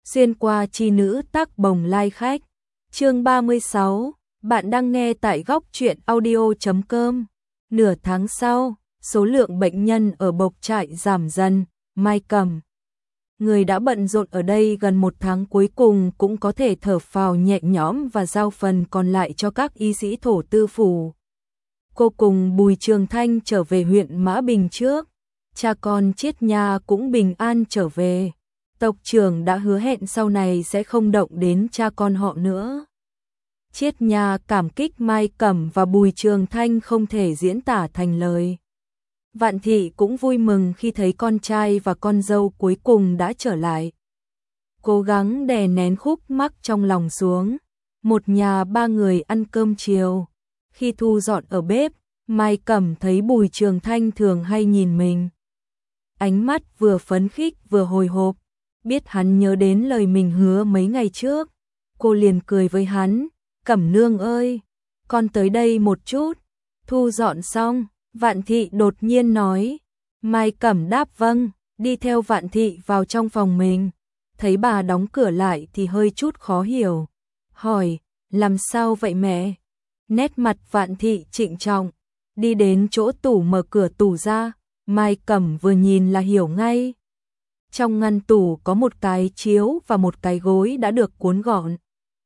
Xuyên qua chi nữ tác bồng lai khách. Chương 36, bạn đang nghe tại góc truyện audio.com. Nửa tháng sau, số lượng bệnh nhân ở Bộc Trại giảm dần, Mai Cẩm. Người đã bận rộn ở đây gần một tháng cuối cùng cũng có thể thở phào nhẹ nhõm và giao phần còn lại cho các y sĩ thổ tư phủ. Cô cùng Bùi Trường Thanh trở về huyện Mã Bình trước, cha con Triết Nha cũng bình an trở về. Tộc trưởng đã hứa hẹn sau này sẽ không động đến cha con họ nữa. Triết Nha cảm kích Mai Cẩm và Bùi Trường Thanh không thể diễn tả thành lời. Vạn Thị cũng vui mừng khi thấy con trai và con dâu cuối cùng đã trở lại. Cố gắng đè nén khúc mắc trong lòng xuống. Một nhà ba người ăn cơm chiều. Khi thu dọn ở bếp, Mai Cẩm thấy Bùi Trường Thanh thường hay nhìn mình. Ánh mắt vừa phấn khích vừa hồi hộp. Biết hắn nhớ đến lời mình hứa mấy ngày trước. Cô liền cười với hắn. Cẩm nương ơi, con tới đây một chút. Thu dọn xong, Vạn Thị đột nhiên nói. Mai Cẩm đáp vâng, đi theo Vạn Thị vào trong phòng mình. Thấy bà đóng cửa lại thì hơi chút khó hiểu. Hỏi, làm sao vậy mẹ? Nét mặt Vạn Thị trịnh trọng. Đi đến chỗ tủ mở cửa tủ ra. Mai Cẩm vừa nhìn là hiểu ngay. Trong ngăn tủ có một cái chiếu và một cái gối đã được cuốn gọn.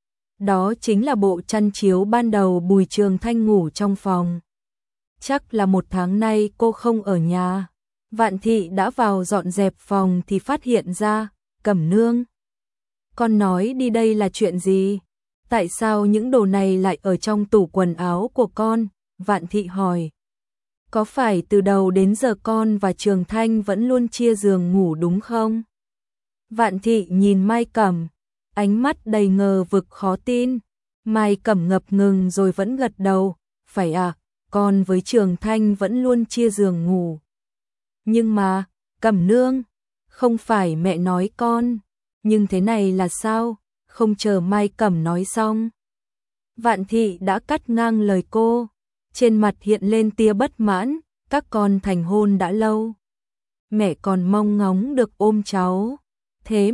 Đó chính là bộ chăn chiếu ban đầu Bùi Trường Thanh ngủ trong phòng. Chắc là một tháng nay cô không ở nhà. Vạn Thị đã vào dọn dẹp phòng thì phát hiện ra. Cẩm nương, con nói đi đây là chuyện gì? Tại sao những đồ này lại ở trong tủ quần áo của con? Vạn Thị hỏi. Có phải từ đầu đến giờ con và Trường Thanh vẫn luôn chia giường ngủ đúng không? Vạn Thị nhìn Mai Cẩm, ánh mắt đầy ngờ vực khó tin. Mai Cẩm ngập ngừng rồi vẫn gật đầu. Phải à, con với Trường Thanh vẫn luôn chia giường ngủ. Nhưng mà, Cẩm nương, không phải mẹ nói con. Nhưng thế này là sao? Không chờ Mai Cẩm nói xong. Vạn Thị đã cắt ngang lời cô. Trên mặt hiện lên tia bất mãn. Các con thành hôn đã lâu. Mẹ còn mong ngóng được ôm cháu. Thế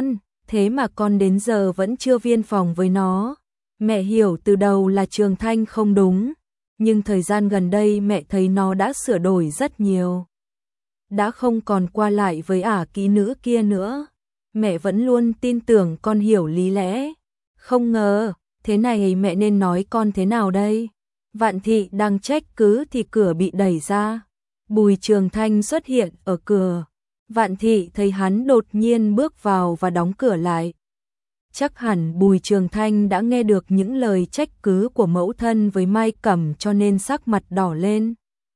mà con đến giờ vẫn chưa viên phòng với nó. Mẹ hiểu từ đầu là Trường Thanh không đúng. Nhưng thời gian gần đây mẹ thấy nó đã sửa đổi rất nhiều. Đã không còn qua lại với ả kỹ nữ kia nữa. Mẹ vẫn luôn tin tưởng con hiểu lý lẽ. Không ngờ, thế này mẹ nên nói con thế nào đây? Vạn Thị đang trách cứ thì cửa bị đẩy ra. Bùi Trường Thanh xuất hiện ở cửa. Vạn Thị thấy hắn đột nhiên bước vào và đóng cửa lại. Chắc hẳn Bùi Trường Thanh đã nghe được những lời trách cứ của mẫu thân với Mai Cẩm cho nên sắc mặt đỏ lên.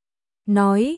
Nói,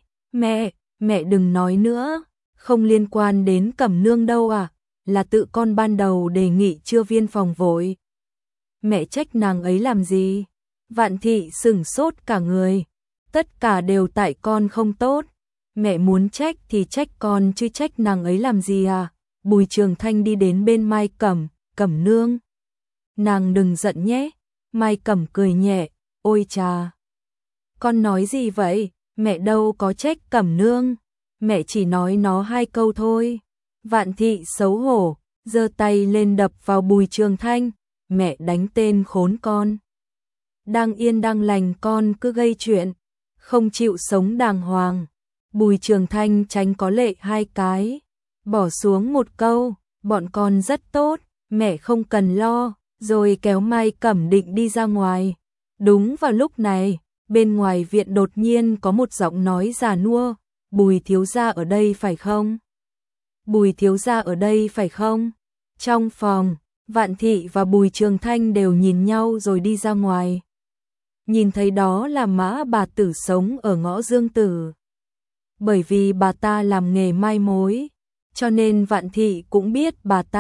mẹ đừng nói nữa, không liên quan đến Cẩm nương đâu à, là tự con ban đầu đề nghị chưa viên phòng vội. Mẹ trách nàng ấy làm gì? Vạn Thị sửng sốt cả người. Tất cả đều tại con không tốt. Mẹ muốn trách thì trách con chứ trách nàng ấy làm gì à? Bùi Trường Thanh đi đến bên Mai Cẩm. Cẩm nương, nàng đừng giận nhé. Mai Cẩm cười nhẹ. Ôi chà, con nói gì vậy? Mẹ đâu có trách Cẩm nương. Mẹ chỉ nói nó hai câu thôi. Vạn Thị xấu hổ, giơ tay lên đập vào Bùi Trường Thanh. Mẹ đánh tên khốn con. Đang yên đang lành con cứ gây chuyện, không chịu sống đàng hoàng. Bùi Trường Thanh tránh có lệ hai cái, bỏ xuống một câu, bọn con rất tốt, mẹ không cần lo, rồi kéo Mai Cẩm định đi ra ngoài. Đúng vào lúc này, bên ngoài viện đột nhiên có một giọng nói già nua. Bùi thiếu gia ở đây phải không? Bùi thiếu gia ở đây phải không? Trong phòng, Vạn Thị và Bùi Trường Thanh đều nhìn nhau rồi đi ra ngoài. Nhìn thấy đó là Mã bà tử sống ở ngõ Dương Tử. Bởi vì bà ta làm nghề mai mối, cho nên Vạn Thị cũng biết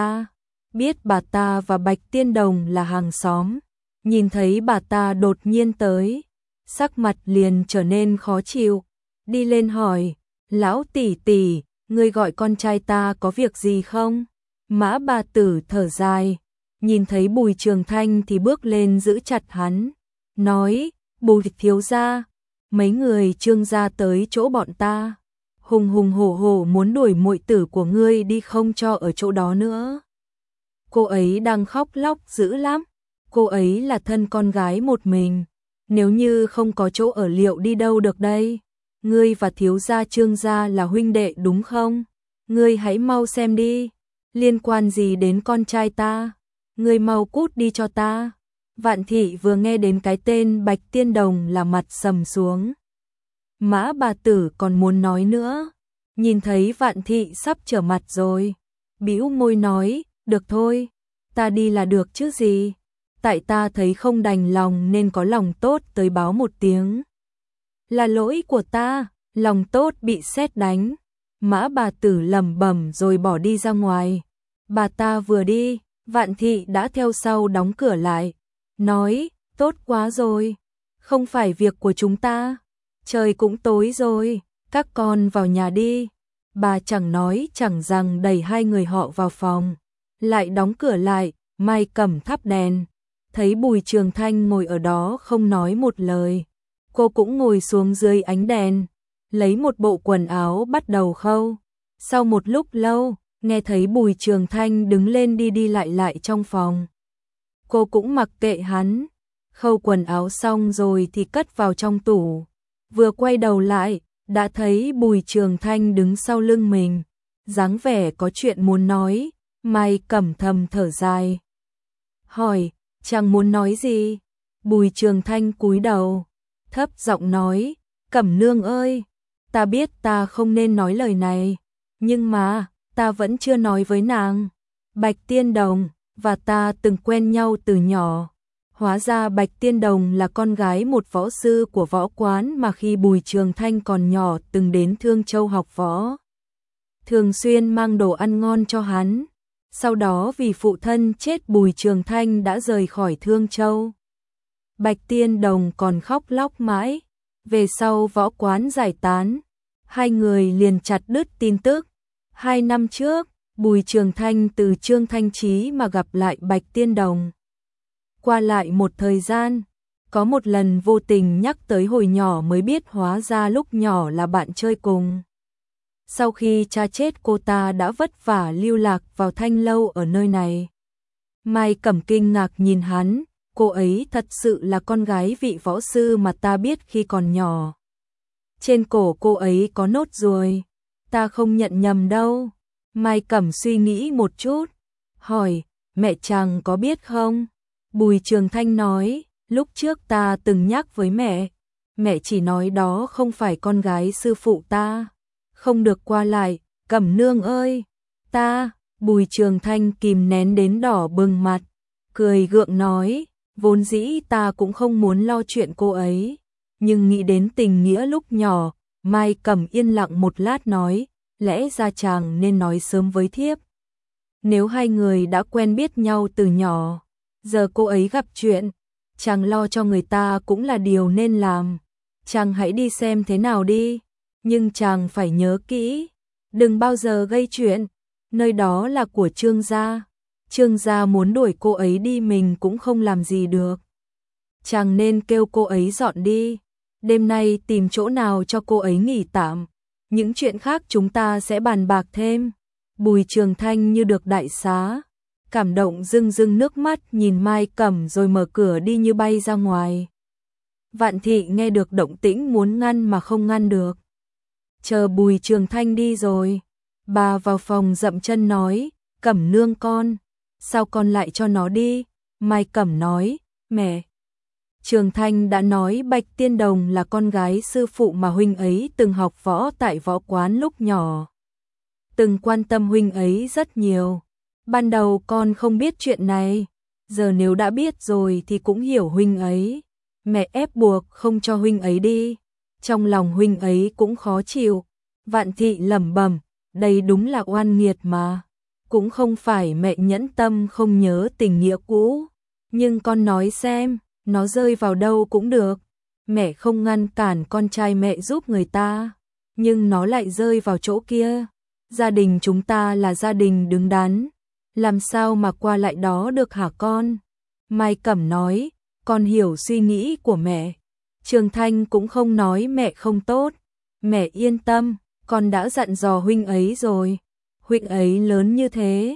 bà ta và Bạch Tiên Đồng là hàng xóm. Nhìn thấy bà ta đột nhiên tới, sắc mặt liền trở nên khó chịu, đi lên hỏi, lão tỷ tỷ, ngươi gọi con trai ta có việc gì không? Mã bà tử thở dài, nhìn thấy Bùi Trường Thanh thì bước lên giữ chặt hắn, nói, Bùi thiếu gia, mấy người Trương gia tới chỗ bọn ta, hùng hùng hổ hổ muốn đuổi muội tử của ngươi đi không cho ở chỗ đó nữa. cô ấy đang khóc lóc dữ lắm. Cô ấy là thân con gái một mình. Nếu như không có chỗ ở liệu đi đâu được đây? Ngươi và thiếu gia Trương gia là huynh đệ đúng không? Ngươi hãy mau xem đi. Liên quan gì đến con trai ta? Ngươi mau cút đi cho ta. Vạn thị vừa nghe đến cái tên Bạch Tiên Đồng là mặt sầm xuống. Mã bà tử còn muốn nói nữa. Nhìn thấy Vạn thị sắp trở mặt rồi. Bĩu môi nói, được thôi, ta đi là được chứ gì. Tại ta thấy không đành lòng nên có lòng tốt tới báo một tiếng. Là lỗi của ta, lòng tốt bị sét đánh. Mã bà tử lẩm bẩm rồi bỏ đi ra ngoài. Bà ta vừa đi, Vạn thị đã theo sau đóng cửa lại. Nói, tốt quá rồi, không phải việc của chúng ta. Trời cũng tối rồi, các con vào nhà đi. Bà chẳng nói chẳng rằng đẩy hai người họ vào phòng. Lại đóng cửa lại, Mai Cẩm thắp đèn. Thấy Bùi Trường Thanh ngồi ở đó không nói một lời. Cô cũng ngồi xuống dưới ánh đèn, lấy một bộ quần áo bắt đầu khâu. Sau một lúc lâu, nghe thấy Bùi Trường Thanh đứng lên đi đi lại trong phòng. Cô cũng mặc kệ hắn, khâu quần áo xong rồi thì cất vào trong tủ. Vừa quay đầu lại, đã thấy Bùi Trường Thanh đứng sau lưng mình, dáng vẻ có chuyện muốn nói. Mai Cẩm thầm thở dài. Hỏi, chàng muốn nói gì? Bùi Trường Thanh cúi đầu, thấp giọng nói, Cẩm nương ơi, ta biết ta không nên nói lời này, nhưng mà, ta vẫn chưa nói với nàng. Bạch Tiên Đồng và ta từng quen nhau từ nhỏ. Hóa ra Bạch Tiên Đồng là con gái một võ sư của võ quán mà khi Bùi Trường Thanh còn nhỏ từng đến Thương Châu học võ. Thường xuyên mang đồ ăn ngon cho hắn. Sau đó vì phụ thân chết Bùi Trường Thanh đã rời khỏi Thương Châu. Bạch Tiên Đồng còn khóc lóc mãi. Về sau võ quán giải tán, hai người liền chặt đứt tin tức. 2 năm trước, Bùi Trường Thanh từ Trương Thanh Chí mà gặp lại Bạch Tiên Đồng. Qua lại một thời gian, có một lần vô tình nhắc tới hồi nhỏ mới biết hóa ra lúc nhỏ là bạn chơi cùng. Sau khi cha chết cô ta đã vất vả lưu lạc vào Thanh Lâu ở nơi này. Mai Cẩm kinh ngạc nhìn hắn, cô ấy thật sự là con gái vị võ sư mà ta biết khi còn nhỏ. Trên cổ cô ấy có nốt ruồi, ta không nhận nhầm đâu. Mai Cẩm suy nghĩ một chút, hỏi, mẹ chàng có biết không? Bùi Trường Thanh nói, lúc trước ta từng nhắc với mẹ chỉ nói đó không phải con gái sư phụ ta. Không được qua lại, Cẩm nương ơi, ta, Bùi Trường Thanh kìm nén đến đỏ bừng mặt, cười gượng nói, vốn dĩ ta cũng không muốn lo chuyện cô ấy, nhưng nghĩ đến tình nghĩa lúc nhỏ. Mai Cẩm yên lặng một lát nói, lẽ ra chàng nên nói sớm với thiếp. Nếu hai người đã quen biết nhau từ nhỏ, giờ cô ấy gặp chuyện, chàng lo cho người ta cũng là điều nên làm. Chàng hãy đi xem thế nào đi. Nhưng chàng phải nhớ kỹ, đừng bao giờ gây chuyện, nơi đó là của Trương gia. Trương gia muốn đuổi cô ấy đi mình cũng không làm gì được. Chàng nên kêu cô ấy dọn đi, đêm nay tìm chỗ nào cho cô ấy nghỉ tạm. Những chuyện khác chúng ta sẽ bàn bạc thêm. Bùi Trường Thanh như được đại xá, cảm động rưng rưng nước mắt nhìn Mai Cẩm rồi mở cửa đi như bay ra ngoài. Vạn thị nghe được động tĩnh muốn ngăn mà không ngăn được. Chờ Bùi Trường Thanh đi rồi, bà vào phòng dậm chân nói, Cẩm nương con, sao con lại cho nó đi? Mai Cẩm nói, mẹ. Trường Thanh đã nói Bạch Tiên Đồng là con gái sư phụ mà huynh ấy từng học võ tại võ quán lúc nhỏ. Từng quan tâm huynh ấy rất nhiều. Ban đầu con không biết chuyện này, giờ nếu đã biết rồi thì cũng hiểu huynh ấy. Mẹ ép buộc không cho huynh ấy đi. Trong lòng huynh ấy cũng khó chịu. Vạn thị lẩm bẩm, đây đúng là oan nghiệt mà. Cũng không phải mẹ nhẫn tâm không nhớ tình nghĩa cũ. Nhưng con nói xem, nó rơi vào đâu cũng được. Mẹ không ngăn cản con trai mẹ giúp người ta. Nhưng nó lại rơi vào chỗ kia. Gia đình chúng ta là gia đình đứng đắn. Làm sao mà qua lại đó được hả con? Mai Cẩm nói, con hiểu suy nghĩ của mẹ. Trường Thanh cũng không nói mẹ không tốt. Mẹ yên tâm, con đã dặn dò huynh ấy rồi. Huynh ấy lớn như thế,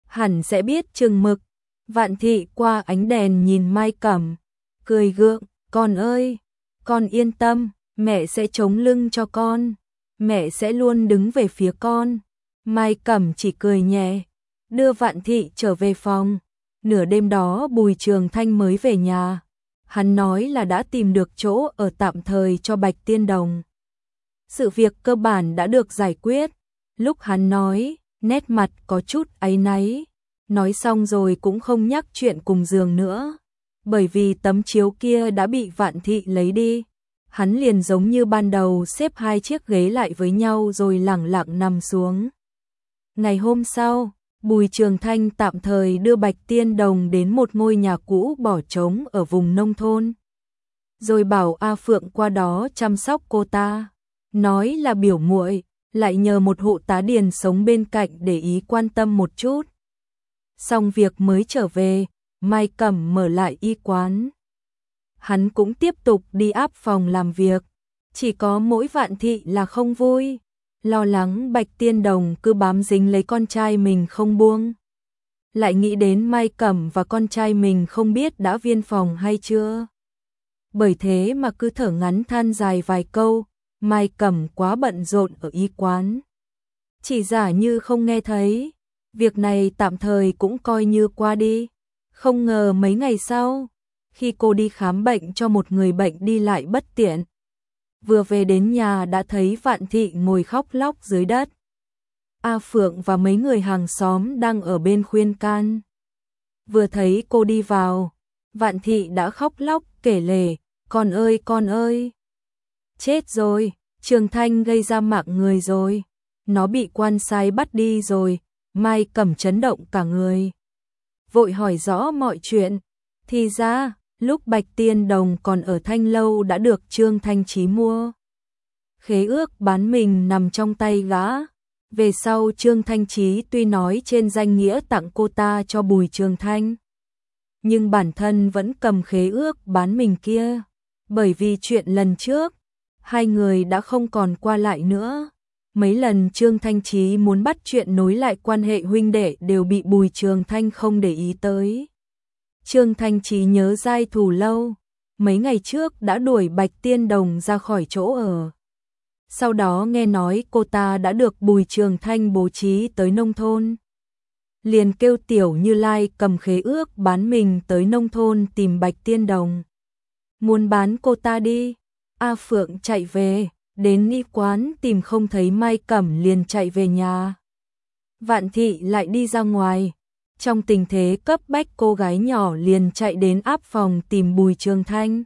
hẳn sẽ biết chừng mực. Vạn Thị qua ánh đèn nhìn Mai Cẩm, cười gượng, con ơi, con yên tâm, mẹ sẽ chống lưng cho con, mẹ sẽ luôn đứng về phía con. Mai Cẩm chỉ cười nhẹ, đưa Vạn Thị trở về phòng. Nửa đêm đó Bùi Trường Thanh mới về nhà. Hắn nói là đã tìm được chỗ ở tạm thời cho Bạch Tiên Đồng. Sự việc cơ bản đã được giải quyết. Lúc hắn nói, nét mặt có chút áy náy. Nói xong rồi cũng không nhắc chuyện cùng giường nữa. Bởi vì tấm chiếu kia đã bị Vạn Thị lấy đi. Hắn liền giống như ban đầu xếp hai chiếc ghế lại với nhau rồi lẳng lặng nằm xuống. Ngày hôm sau, Bùi Trường Thanh tạm thời đưa Bạch Tiên Đồng đến một ngôi nhà cũ bỏ trống ở vùng nông thôn. Rồi bảo A Phượng qua đó chăm sóc cô ta. Nói là biểu muội, lại nhờ một hộ tá điền sống bên cạnh để ý quan tâm một chút. Xong việc mới trở về, Mai Cẩm mở lại y quán. Hắn cũng tiếp tục đi áp phòng làm việc. Chỉ có mỗi Vạn Thị là không vui. Lo lắng Bạch Tiên Đồng cứ bám dính lấy con trai mình không buông. Lại nghĩ đến Mai Cẩm và con trai mình không biết đã viên phòng hay chưa. Bởi thế mà cứ thở ngắn than dài vài câu, Mai Cẩm quá bận rộn ở y quán. Chỉ giả như không nghe thấy, việc này tạm thời cũng coi như qua đi. Không ngờ mấy ngày sau, khi cô đi khám bệnh cho một người bệnh đi lại bất tiện. Vừa về đến nhà đã thấy Vạn Thị ngồi khóc lóc dưới đất. A Phượng và mấy người hàng xóm đang ở bên khuyên can. Vừa thấy cô đi vào, Vạn Thị đã khóc lóc kể lể, con ơi con ơi. Chết rồi, Trường Thanh gây ra mạng người rồi. Nó bị quan sai bắt đi rồi. Mai Cẩm chấn động cả người. Vội hỏi rõ mọi chuyện. Thì ra, lúc Bạch Tiên Đồng còn ở Thanh Lâu đã được Trương Thanh Chí mua. Khế ước bán mình nằm trong tay gã. Về sau Trương Thanh Chí tuy nói trên danh nghĩa tặng cô ta cho Bùi Trường Thanh, nhưng bản thân vẫn cầm khế ước bán mình kia. Bởi vì chuyện lần trước, hai người đã không còn qua lại nữa. Mấy lần Trương Thanh Chí muốn bắt chuyện nối lại quan hệ huynh đệ đều bị Bùi Trường Thanh không để ý tới. Trương Thanh Chí nhớ dai thù lâu, mấy ngày trước đã đuổi Bạch Tiên Đồng ra khỏi chỗ ở. Sau đó nghe nói cô ta đã được Bùi Trường Thanh bố trí tới nông thôn. Liền kêu Tiểu Như Lai cầm khế ước bán mình tới nông thôn tìm Bạch Tiên Đồng. Muốn bán cô ta đi. A Phượng chạy về, đến y quán tìm không thấy Mai Cẩm liền chạy về nhà. Vạn Thị lại đi ra ngoài. Trong tình thế cấp bách cô gái nhỏ liền chạy đến áp phòng tìm Bùi Trường Thanh.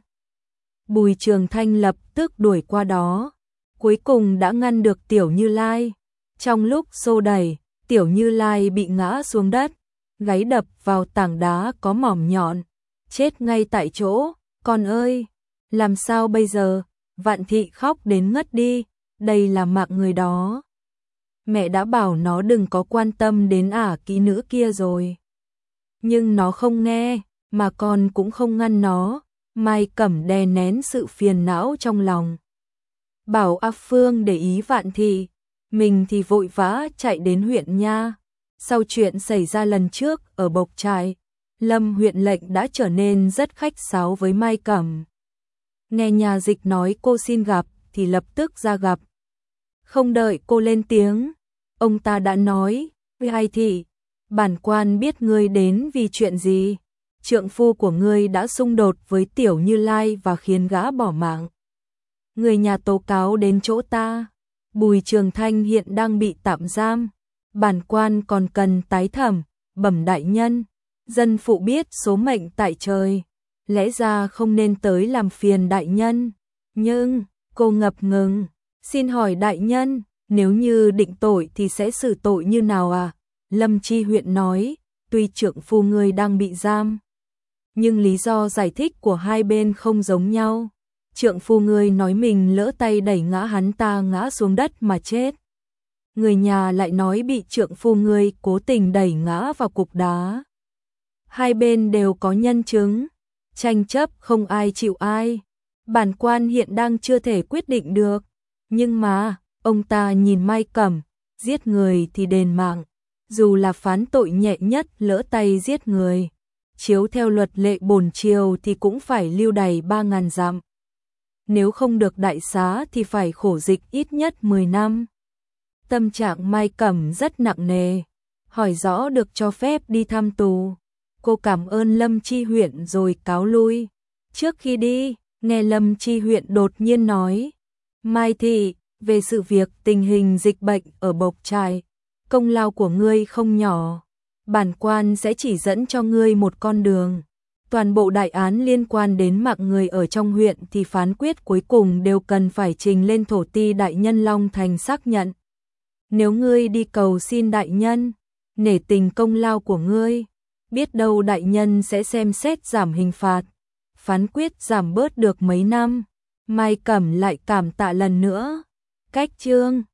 Bùi Trường Thanh lập tức đuổi qua đó. Cuối cùng đã ngăn được Tiểu Như Lai. Trong lúc xô đẩy, Tiểu Như Lai bị ngã xuống đất, gáy đập vào tảng đá có mỏm nhọn, chết ngay tại chỗ. Con ơi, làm sao bây giờ? Vạn Thị khóc đến ngất đi, đây là mạng người đó. Mẹ đã bảo nó đừng có quan tâm đến ả kỹ nữ kia rồi. Nhưng nó không nghe, mà con cũng không ngăn nó. Mai Cẩm đè nén sự phiền não trong lòng. Bảo A Phương để ý Vạn Thị, mình thì vội vã chạy đến huyện nha. Sau chuyện xảy ra lần trước ở Bộc Trại, Lâm huyện lệnh đã trở nên rất khách sáo với Mai Cẩm. Nghe nhà dịch nói cô xin gặp thì lập tức ra gặp. Không đợi cô lên tiếng, ông ta đã nói, với Hai Thị, bản quan biết ngươi đến vì chuyện gì. Trượng phu của ngươi đã xung đột với Tiểu Như Lai và khiến gã bỏ mạng. Người nhà tố cáo đến chỗ ta. Bùi Trường Thanh hiện đang bị tạm giam. Bản quan còn cần tái thẩm. Bẩm đại nhân, dân phụ biết số mệnh tại trời, lẽ ra không nên tới làm phiền đại nhân. Nhưng, cô ngập ngừng, xin hỏi đại nhân, nếu như định tội thì sẽ xử tội như nào à? Lâm Chi huyện nói, tuy trượng phu ngươi đang bị giam, nhưng lý do giải thích của hai bên không giống nhau. Trượng phu ngươi nói mình lỡ tay đẩy ngã hắn ta ngã xuống đất mà chết. Người nhà lại nói bị trượng phu ngươi cố tình đẩy ngã vào cục đá. Hai bên đều có nhân chứng, tranh chấp không ai chịu ai. Bản quan hiện đang chưa thể quyết định được. Nhưng mà, ông ta nhìn Mai Cẩm, giết người thì đền mạng, dù là phán tội nhẹ nhất lỡ tay giết người, chiếu theo luật lệ bổn triều thì cũng phải lưu đày 3.000 dặm. Nếu không được đại xá thì phải khổ dịch ít nhất 10 năm. Tâm trạng Mai Cẩm rất nặng nề, hỏi rõ được cho phép đi thăm tù. Cô cảm ơn Lâm Chi Huyện rồi cáo lui. Trước khi đi, nghe Lâm Chi Huyện đột nhiên nói: Mai thị, về sự việc tình hình dịch bệnh ở Bộc Trại, công lao của ngươi không nhỏ. Bản quan sẽ chỉ dẫn cho ngươi một con đường. Toàn bộ đại án liên quan đến mạng người ở trong huyện thì phán quyết cuối cùng đều cần phải trình lên thổ ti đại nhân Long Thành xác nhận. Nếu ngươi đi cầu xin đại nhân, nể tình công lao của ngươi, biết đâu đại nhân sẽ xem xét giảm hình phạt, phán quyết giảm bớt được mấy năm. Mai Cẩm lại cảm tạ lần nữa. Cách chương